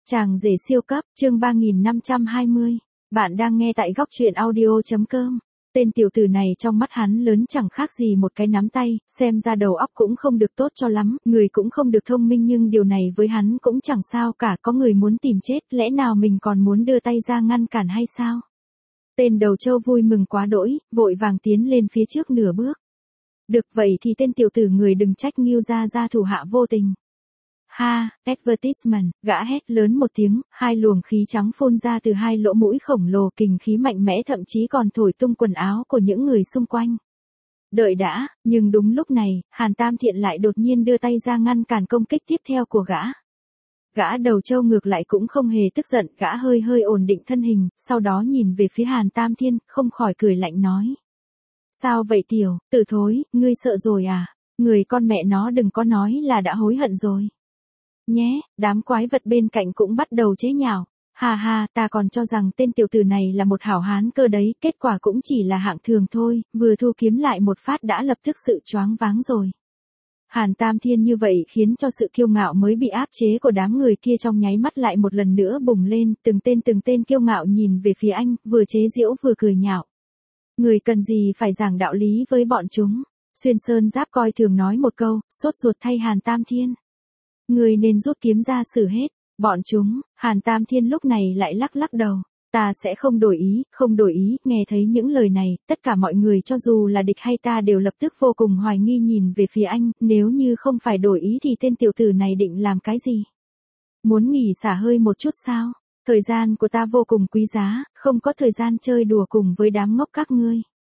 Chàng rể siêu cấp, chương 3520. Bạn đang nghe tại góc truyện audio.com. Tên tiểu tử này trong mắt hắn lớn chẳng khác gì một cái nắm tay, xem ra đầu óc cũng không được tốt cho lắm, người cũng không được thông minh, nhưng điều này với hắn cũng chẳng sao cả, có người muốn tìm chết, lẽ nào mình còn muốn đưa tay ra ngăn cản hay sao? Tên đầu trâu vui mừng quá đỗi, vội vàng tiến lên phía trước nửa bước. Được vậy thì tên tiểu tử người đừng trách Ngưu gia thủ hạ vô tình. Ha, advertisement, gã hét lớn một tiếng, hai luồng khí trắng phun ra từ hai lỗ mũi khổng lồ, kình khí mạnh mẽ thậm chí còn thổi tung quần áo của những người xung quanh. Đợi đã, nhưng đúng lúc này, Hàn Tam Thiện lại đột nhiên đưa tay ra ngăn cản công kích tiếp theo của gã. Gã đầu trâu ngược lại cũng không hề tức giận, gã hơi ổn định thân hình, sau đó nhìn về phía Hàn Tam Thiên, không khỏi cười lạnh nói. Sao vậy tiểu, tử thối, ngươi sợ rồi à? Người con mẹ nó đừng có nói là đã hối hận rồi. Nhé, đám quái vật bên cạnh cũng bắt đầu chế nhạo. Ha, ta còn cho rằng tên tiểu tử này là một hảo hán cơ đấy, kết quả cũng chỉ là hạng thường thôi, vừa thu kiếm lại một phát đã lập tức sự choáng váng rồi. Hàn Tam Thiên như vậy khiến cho sự kiêu ngạo mới bị áp chế của đám người kia trong nháy mắt lại một lần nữa bùng lên, từng tên kiêu ngạo nhìn về phía anh, vừa chế giễu vừa cười nhạo. Người cần gì phải giảng đạo lý với bọn chúng? Xuyên Sơn Giáp coi thường nói một câu, sốt ruột thay Hàn Tam Thiên. Người nên rút kiếm ra xử hết, bọn chúng. Hàn Tam Thiên lúc này lại lắc đầu. Ta sẽ không đổi ý, nghe thấy những lời này, tất cả mọi người cho dù là địch hay ta đều lập tức vô cùng hoài nghi nhìn về phía anh, nếu như không phải đổi ý thì tên tiểu tử này định làm cái gì? Muốn nghỉ xả hơi một chút sao? Thời gian của ta vô cùng quý giá, không có thời gian chơi đùa cùng với đám ngốc các ngươi.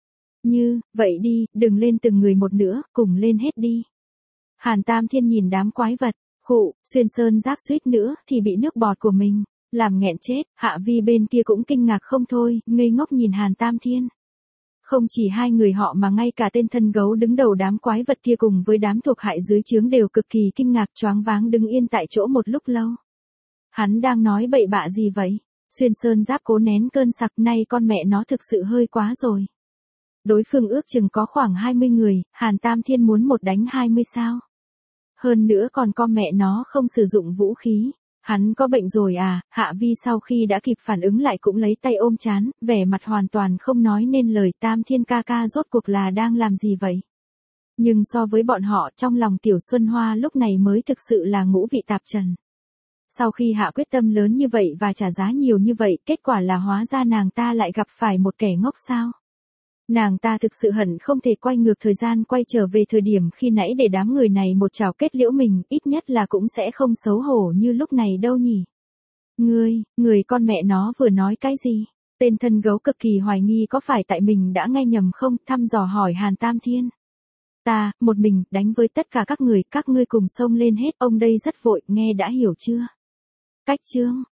Vậy đi, đừng lên từng người một nữa, cùng lên hết đi. Hàn Tam Thiên nhìn đám quái vật, Xuyên Sơn Giáp suýt nữa thì bị nước bọt của mình làm nghẹn chết, Hạ Vi bên kia cũng kinh ngạc không thôi, ngây ngốc nhìn Hàn Tam Thiên. Không chỉ hai người họ mà ngay cả tên thân gấu đứng đầu đám quái vật kia cùng với đám thuộc hại dưới trướng đều cực kỳ kinh ngạc, choáng váng đứng yên tại chỗ một lúc lâu. Hắn đang nói bậy bạ gì vậy? Xuyên Sơn Giáp cố nén cơn sặc, nay con mẹ nó thực sự hơi quá rồi. Đối phương ước chừng có khoảng 20 người, Hàn Tam Thiên muốn một đánh 20 sao? Hơn nữa còn con mẹ nó không sử dụng vũ khí. Hắn có bệnh rồi à? Hạ Vi sau khi đã kịp phản ứng lại cũng lấy tay ôm trán, vẻ mặt hoàn toàn không nói nên lời. Tam Thiên ca rốt cuộc là đang làm gì vậy? Nhưng so với bọn họ, trong lòng Tiểu Xuân Hoa lúc này mới thực sự là ngũ vị tạp trần. Sau khi hạ quyết tâm lớn như vậy và trả giá nhiều như vậy, kết quả là hóa ra nàng ta lại gặp phải một kẻ ngốc sao? Nàng ta thực sự hận không thể quay ngược thời gian quay trở về thời điểm khi nãy để đám người này một trảo kết liễu mình, ít nhất là cũng sẽ không xấu hổ như lúc này đâu nhỉ. Người con mẹ nó vừa nói cái gì? Tên thân gấu cực kỳ hoài nghi có phải tại mình đã nghe nhầm không, thăm dò hỏi Hàn Tam Thiên. Ta, một mình, đánh với tất cả các ngươi cùng xông lên hết, ông đây rất vội, nghe đã hiểu chưa? Cách chương,